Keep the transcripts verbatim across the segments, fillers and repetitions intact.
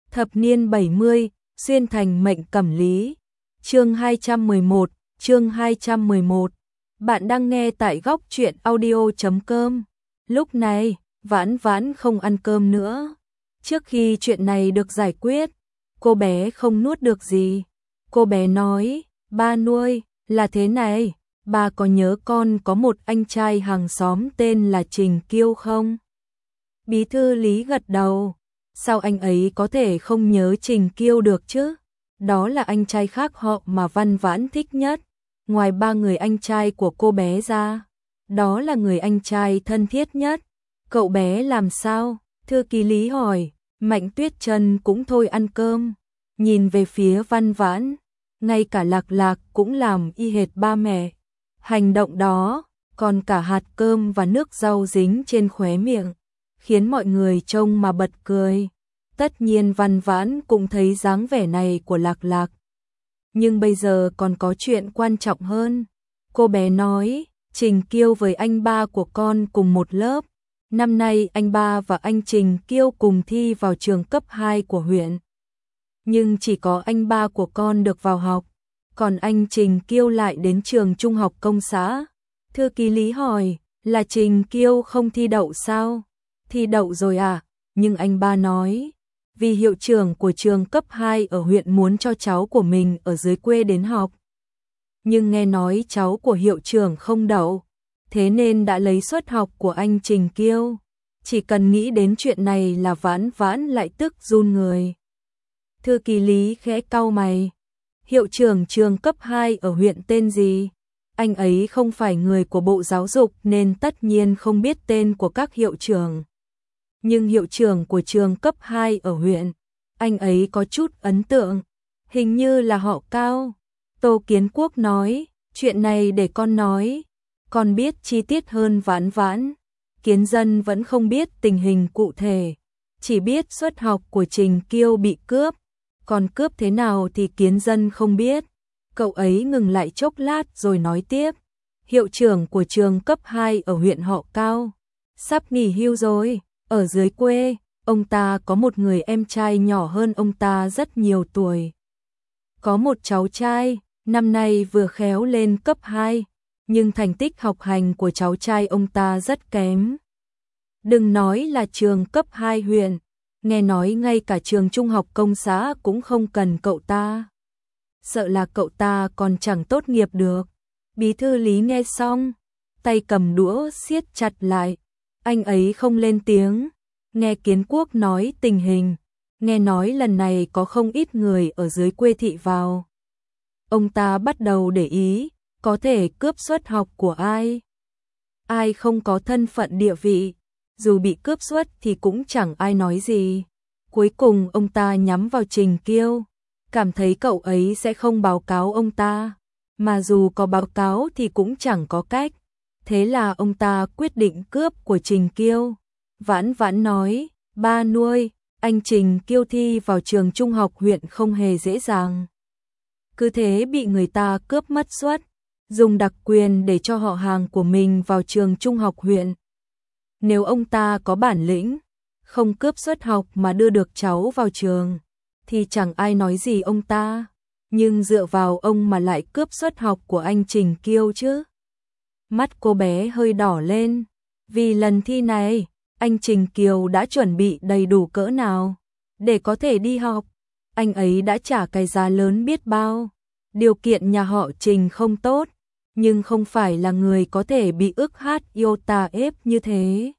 Thập niên bảy mươi, xuyên thành mệnh cẩm lý. Chương hai trăm mười một, chương hai trăm mười một. Bạn đang nghe tại góc truyện audio chấm com. Lúc này, Vãn Vãn không ăn cơm nữa. Trước khi chuyện này được giải quyết, cô bé không nuốt được gì. Cô bé nói, ba nuôi, là thế này, ba có nhớ con có một anh trai hàng xóm tên là Trình Kiêu không? Bí thư Lý gật đầu. Sao anh ấy có thể không nhớ Trình Kiêu được chứ? Đó là anh trai khác họ mà Văn Vãn thích nhất. Ngoài ba người anh trai của cô bé ra, đó là người anh trai thân thiết nhất. Cậu bé làm sao? Thư ký Lý hỏi. Mạnh Tuyết Trân cũng thôi ăn cơm. Nhìn về phía Văn Vãn, ngay cả Lạc Lạc cũng làm y hệt ba mẹ. Hành động đó, còn cả hạt cơm và nước rau dính trên khóe miệng, khiến mọi người trông mà bật cười. Tất nhiên Văn Vãn cũng thấy dáng vẻ này của Lạc Lạc. Nhưng bây giờ còn có chuyện quan trọng hơn. Cô bé nói, Trình Kiêu với anh ba của con cùng một lớp. Năm nay anh ba và anh Trình Kiêu cùng thi vào trường cấp hai của huyện. Nhưng chỉ có anh ba của con được vào học, còn anh Trình Kiêu lại đến trường trung học công xã. Thư ký Lý hỏi, là Trình Kiêu không thi đậu sao? Thi đậu rồi à? Nhưng anh ba nói, vì hiệu trưởng của trường cấp hai ở huyện muốn cho cháu của mình ở dưới quê đến học. Nhưng nghe nói cháu của hiệu trưởng không đậu, thế nên đã lấy suất học của anh Trình Kiêu. Chỉ cần nghĩ đến chuyện này là Vãn Vãn lại tức run người. Thư ký Lý khẽ cau mày. Hiệu trưởng trường cấp hai ở huyện tên gì? Anh ấy không phải người của Bộ Giáo dục nên tất nhiên không biết tên của các hiệu trưởng. Nhưng hiệu trưởng của trường cấp hai ở huyện, anh ấy có chút ấn tượng. Hình như là họ Cao. Tô Kiến Quốc nói, chuyện này để con nói. Con biết chi tiết hơn Vãn Vãn. Kiến Dân vẫn không biết tình hình cụ thể, chỉ biết suất học của Trình Kiêu bị cướp. Còn cướp thế nào thì Kiến Dân không biết. Cậu ấy ngừng lại chốc lát rồi nói tiếp. Hiệu trưởng của trường cấp hai ở huyện họ Cao sắp nghỉ hưu rồi. Ở dưới quê, ông ta có một người em trai nhỏ hơn ông ta rất nhiều tuổi. Có một cháu trai, năm nay vừa khéo lên cấp hai, nhưng thành tích học hành của cháu trai ông ta rất kém. Đừng nói là trường cấp hai huyện, nghe nói ngay cả trường trung học công xã cũng không cần cậu ta. Sợ là cậu ta còn chẳng tốt nghiệp được. Bí thư Lý nghe xong, tay cầm đũa siết chặt lại. Anh ấy không lên tiếng. Nghe Kiến Quốc nói tình hình, nghe nói lần này có không ít người ở dưới quê thị vào. Ông ta bắt đầu để ý, có thể cướp suất học của ai. Ai không có thân phận địa vị, dù bị cướp suất thì cũng chẳng ai nói gì. Cuối cùng ông ta nhắm vào Trình Kiêu, cảm thấy cậu ấy sẽ không báo cáo ông ta, mà dù có báo cáo thì cũng chẳng có cách. Thế là ông ta quyết định cướp của Trình Kiêu. Vãn Vãn nói, ba nuôi, anh Trình Kiêu thi vào trường trung học huyện không hề dễ dàng. Cứ thế bị người ta cướp mất suất, dùng đặc quyền để cho họ hàng của mình vào trường trung học huyện. Nếu ông ta có bản lĩnh, không cướp suất học mà đưa được cháu vào trường, thì chẳng ai nói gì ông ta. Nhưng dựa vào ông mà lại cướp suất học của anh Trình Kiêu chứ. Mắt cô bé hơi đỏ lên, vì lần thi này, anh Trình Kiêu đã chuẩn bị đầy đủ cỡ nào để có thể đi học. Anh ấy đã trả cái giá lớn biết bao. Điều kiện nhà họ Trình không tốt, nhưng không phải là người có thể bị ức hát iota ép như thế.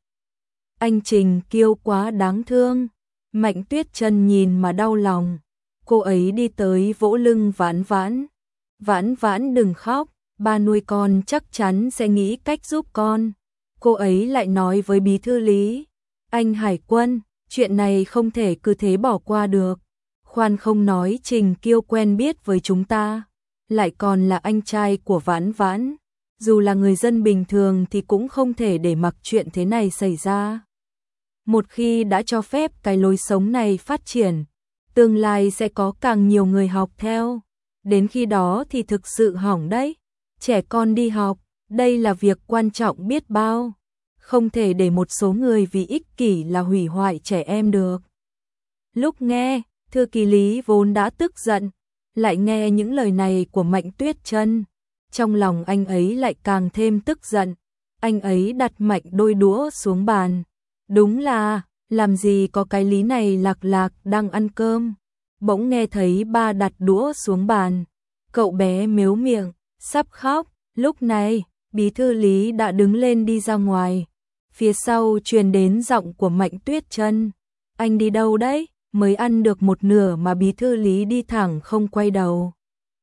Anh Trình Kiêu quá đáng thương. Mạnh Tuyết Trân nhìn mà đau lòng. Cô ấy đi tới vỗ lưng Vãn Vãn. Vãn Vãn đừng khóc, ba nuôi con chắc chắn sẽ nghĩ cách giúp con. Cô ấy lại nói với bí thư Lý, anh Hải Quân, chuyện này không thể cứ thế bỏ qua được. Khoan không nói Trình Kiêu quen biết với chúng ta, lại còn là anh trai của Vãn Vãn. Dù là người dân bình thường thì cũng không thể để mặc chuyện thế này xảy ra. Một khi đã cho phép cái lối sống này phát triển, tương lai sẽ có càng nhiều người học theo. Đến khi đó thì thực sự hỏng đấy. Trẻ con đi học, đây là việc quan trọng biết bao. Không thể để một số người vì ích kỷ là hủy hoại trẻ em được. Lúc nghe, Thư ký Lý vốn đã tức giận, lại nghe những lời này của Mạnh Tuyết Chân, trong lòng anh ấy lại càng thêm tức giận. Anh ấy đặt mạnh đôi đũa xuống bàn. Đúng là, làm gì có cái Lý này Lạc Lạc đang ăn cơm. Bỗng nghe thấy ba đặt đũa xuống bàn. Cậu bé mếu miệng, sắp khóc. Lúc này, bí thư Lý đã đứng lên đi ra ngoài. Phía sau truyền đến giọng của Mạnh Tuyết Chân. Anh đi đâu đấy? Mới ăn được một nửa mà bí thư Lý đi thẳng không quay đầu.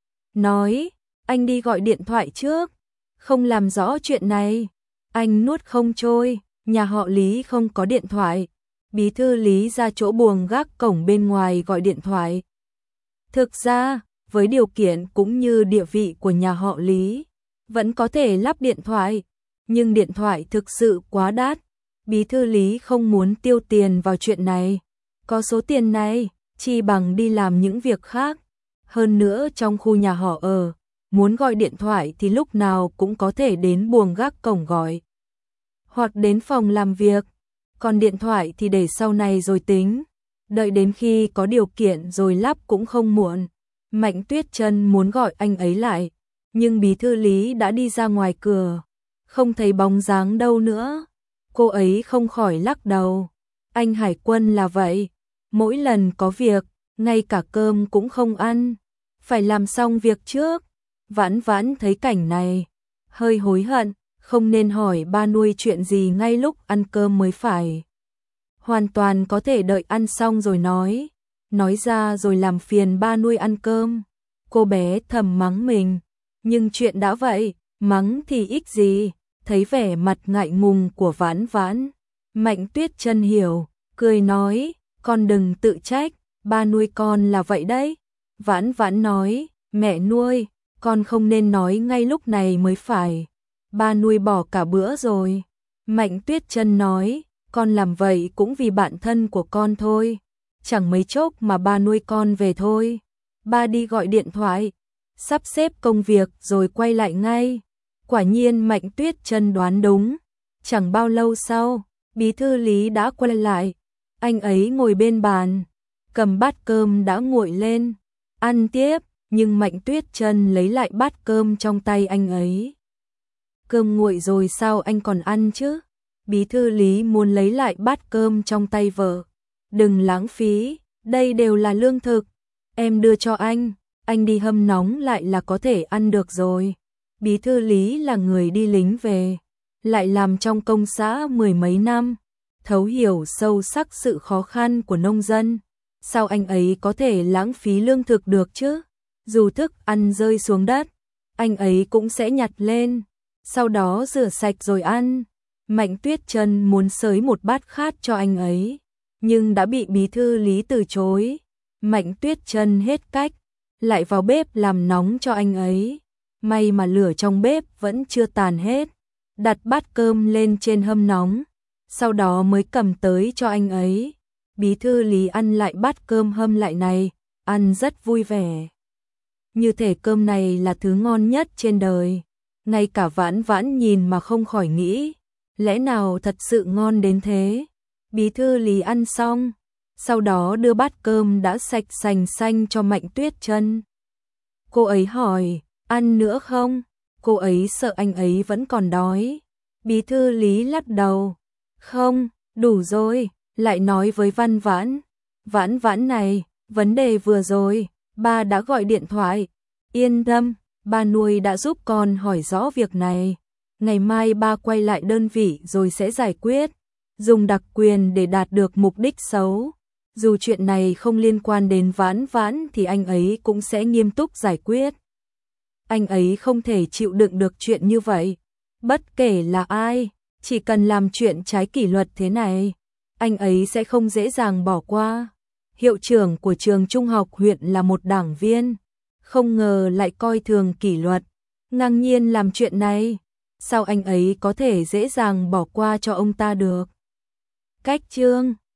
Nói, anh đi gọi điện thoại trước. Không làm rõ chuyện này. Anh nuốt không trôi, nhà họ Lý không có điện thoại. Bí thư Lý ra chỗ buồng gác cổng bên ngoài gọi điện thoại. Thực ra, với điều kiện cũng như địa vị của nhà họ Lý, vẫn có thể lắp điện thoại, nhưng điện thoại thực sự quá đắt. Bí thư Lý không muốn tiêu tiền vào chuyện này. Có số tiền này, chi bằng đi làm những việc khác. Hơn nữa trong khu nhà họ ở, muốn gọi điện thoại thì lúc nào cũng có thể đến buồng gác cổng gọi. Hoặc đến phòng làm việc. Còn điện thoại thì để sau này rồi tính. Đợi đến khi có điều kiện rồi lắp cũng không muộn. Mạnh Tuyết Chân muốn gọi anh ấy lại, nhưng bí thư Lý đã đi ra ngoài cửa, không thấy bóng dáng đâu nữa. Cô ấy không khỏi lắc đầu. Anh Hải Quân là vậy, mỗi lần có việc, ngay cả cơm cũng không ăn, phải làm xong việc trước. Vãn Vãn thấy cảnh này, hơi hối hận, không nên hỏi ba nuôi chuyện gì ngay lúc ăn cơm mới phải. Hoàn toàn có thể đợi ăn xong rồi nói, nói ra rồi làm phiền ba nuôi ăn cơm. Cô bé thầm mắng mình, nhưng chuyện đã vậy, mắng thì ích gì. Thấy vẻ mặt ngại ngùng của Vãn Vãn, Mạnh Tuyết Chân hiểu, cười nói, con đừng tự trách, ba nuôi con là vậy đấy. Vãn Vãn nói, mẹ nuôi, con không nên nói ngay lúc này mới phải. Ba nuôi bỏ cả bữa rồi. Mạnh Tuyết Chân nói, con làm vậy cũng vì bạn thân của con thôi. Chẳng mấy chốc mà ba nuôi con về thôi. Ba đi gọi điện thoại, sắp xếp công việc rồi quay lại ngay. Quả nhiên Mạnh Tuyết Chân đoán đúng. Chẳng bao lâu sau, bí thư Lý đã quay lại. Anh ấy ngồi bên bàn, cầm bát cơm đã nguội lên, ăn tiếp, nhưng Mạnh Tuyết Chân lấy lại bát cơm trong tay anh ấy. Cơm nguội rồi sao anh còn ăn chứ? Bí thư Lý muốn lấy lại bát cơm trong tay vợ. Đừng lãng phí, đây đều là lương thực. Em đưa cho anh, anh đi hâm nóng lại là có thể ăn được rồi. Bí thư Lý là người đi lính về, lại làm trong công xã mười mấy năm, thấu hiểu sâu sắc sự khó khăn của nông dân. Sao anh ấy có thể lãng phí lương thực được chứ? Dù thức ăn rơi xuống đất, anh ấy cũng sẽ nhặt lên, sau đó rửa sạch rồi ăn. Mạnh Tuyết Chân muốn xới một bát khác cho anh ấy, nhưng đã bị bí thư Lý từ chối. Mạnh Tuyết Chân hết cách, lại vào bếp làm nóng cho anh ấy. May mà lửa trong bếp vẫn chưa tàn hết, đặt bát cơm lên trên hâm nóng, sau đó mới cầm tới cho anh ấy. Bí thư Lý ăn lại bát cơm hâm lại này, ăn rất vui vẻ. Như thể cơm này là thứ ngon nhất trên đời. Ngay cả Vãn Vãn nhìn mà không khỏi nghĩ, lẽ nào thật sự ngon đến thế? Bí thư Lý ăn xong, sau đó đưa bát cơm đã sạch sành xanh cho Mạnh Tuyết Chân. Cô ấy hỏi, ăn nữa không? Cô ấy sợ anh ấy vẫn còn đói. Bí thư Lý lắc đầu, không, đủ rồi. Lại nói với Văn Vãn, Vãn Vãn này, vấn đề vừa rồi, ba đã gọi điện thoại. Yên tâm, ba nuôi đã giúp con hỏi rõ việc này. Ngày mai ba quay lại đơn vị rồi sẽ giải quyết. Dùng đặc quyền để đạt được mục đích xấu. Dù chuyện này không liên quan đến Vãn Vãn thì anh ấy cũng sẽ nghiêm túc giải quyết. Anh ấy không thể chịu đựng được chuyện như vậy. Bất kể là ai, chỉ cần làm chuyện trái kỷ luật thế này, anh ấy sẽ không dễ dàng bỏ qua. Hiệu trưởng của trường trung học huyện là một đảng viên, không ngờ lại coi thường kỷ luật, ngang nhiên làm chuyện này. Sao anh ấy có thể dễ dàng bỏ qua cho ông ta được? Cách chương